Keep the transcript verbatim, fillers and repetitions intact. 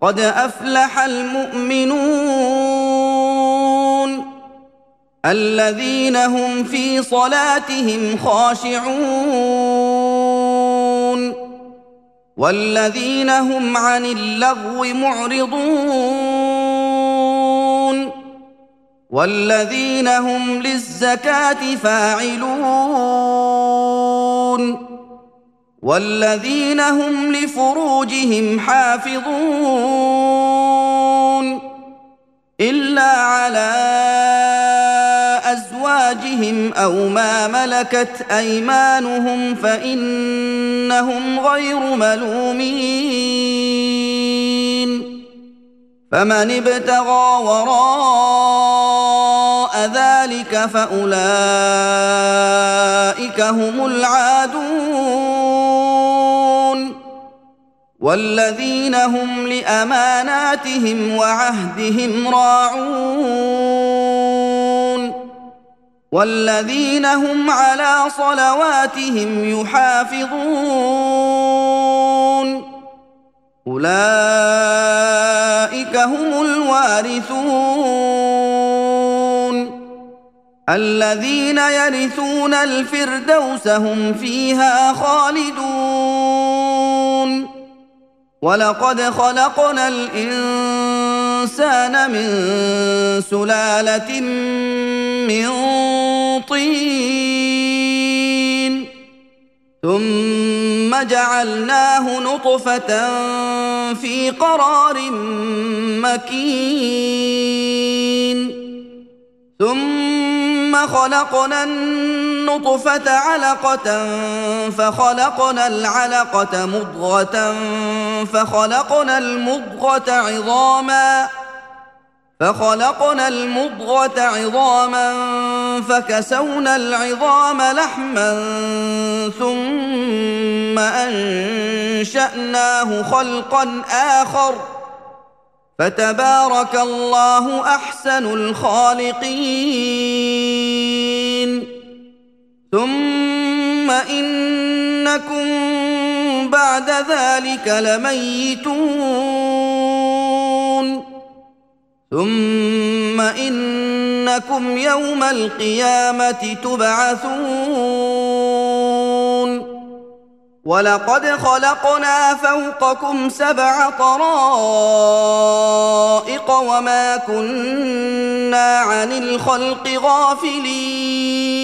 قد أفلح المؤمنون الذين هم في صلاتهم خاشعون والذين هم عن اللغو معرضون والذين هم للزكاة فاعلون والذين هم لفروجهم حافظون إلا على أزواجهم أو ما ملكت أيمانهم فإنهم غير ملومين فمن ابتغى وراء ذلك فأولئك هم العادون والذين هم لأماناتهم وعهدهم راعون والذين هم على صلواتهم يحافظون أولئك هم الوارثون الذين يرثون الفردوس هم فيها خالدون ولقد خلقنا الإنسان من سلالة من طين ثم جعلناه نطفة في قرار مكين ثم خلقنا النطفة علقة فخلقنا العلقة مضغة فخلقنا المضغة عظاما فخلقنا المضغة عظاما فكسونا العظام لحما ثم أنشأناه خلقا آخر فتبارك الله أحسن الخالقين ثم إنكم بعد ذلك لميتون ثم إنكم يوم القيامة تبعثون ولقد خلقنا فوقكم سبع طرائق وما كنا عن الخلق غافلين